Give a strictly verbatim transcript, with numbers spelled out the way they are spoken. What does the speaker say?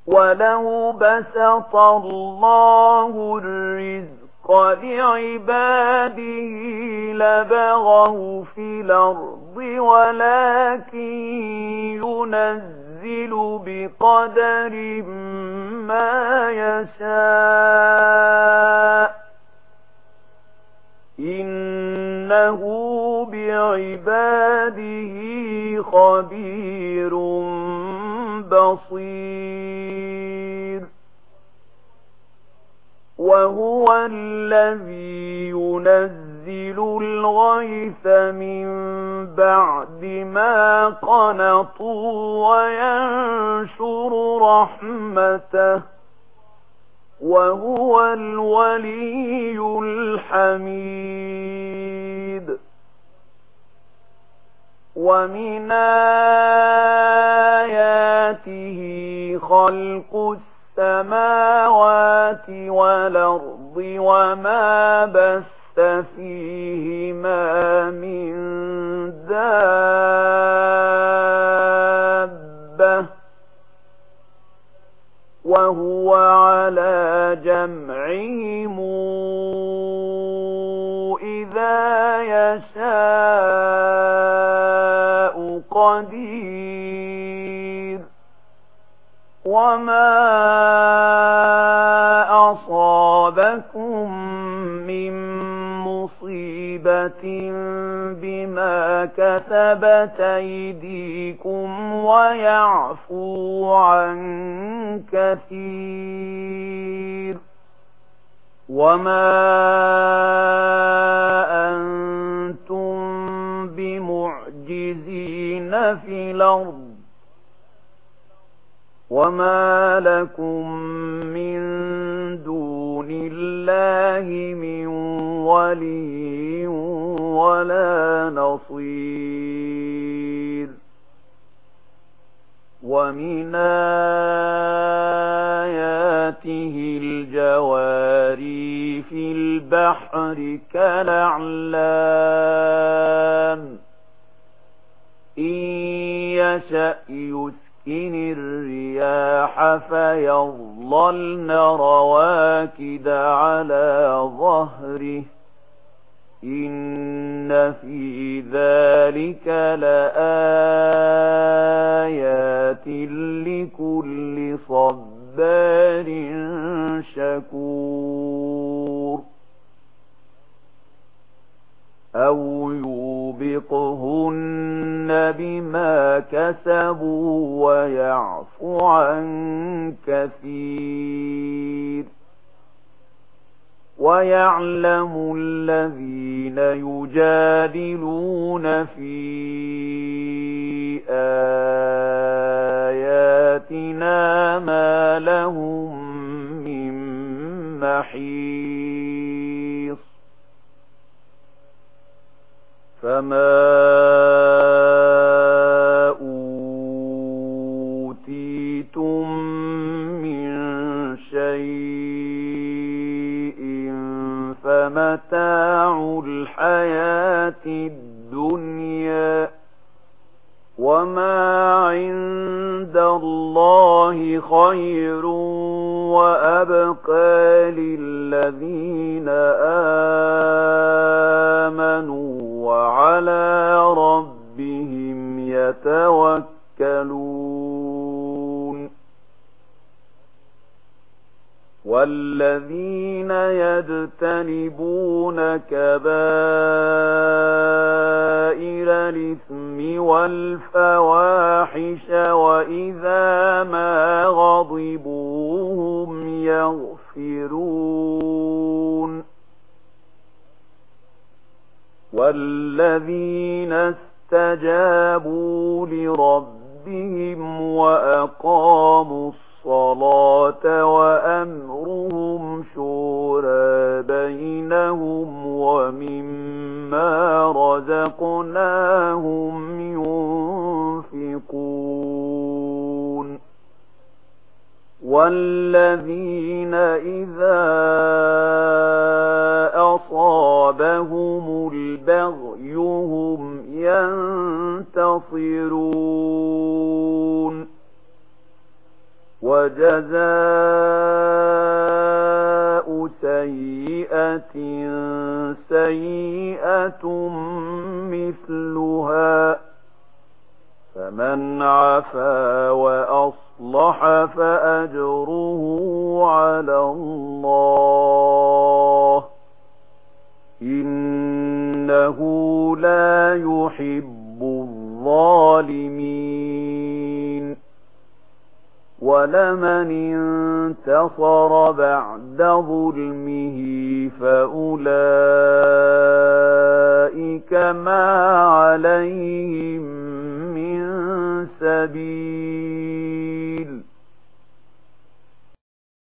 ولو بسط الله الرزق لعباده لبغوا في الأرض ولكن ينزل بقدر ما يشاء إنه بعباده خبير بصير وهو الذي ينزل الغيث من بعد ما قنطوا وينشر رحمته وهو الولي الحميد ومن آياته خلق السماوات والأرض وما بث فيهما من دابة وهو على جمعهم إذا يشاء قدير وما أصابكم من مصيبة بما كسبت أيديكم ويعفو عن كثير وما أنتم بمعجزين في الأرض وما لكم من دون الله من ولي ولا نصير ومن آياته الجواري في البحر كالأعلام إن يشأ يسكن الرياح فيظللن رواكد على ظهره إن في ذلك لآيات لكل صبار شكور أو يوبقهن بما كسبوا ويعفو عن كثير ويعلم الذين يجادلون في آياتنا ما لهم من محيص فما أوتيتم من شيء فمتاع الحياة الدنيا وما عند الله خير وأبقى للذين آمنوا وعلى ربهم يتوكلون والذين يجتنبون كبائر الإثم والفواحش وإذا ما غضبوا هم يغفرون والذين استجابوا لربهم وأقاموا الصلاة وأمرهم شورى بينهم ومما رزقناهم ينفقون والذين إذا أصابهم البغي هم ينتصرون وجزاء سيئة سيئة مثلها فمن عفا وأصلح فأجره على الله إنه لا يحب الظالمين ولمن انتصر بعد ظلمه فأولئك ما عليهم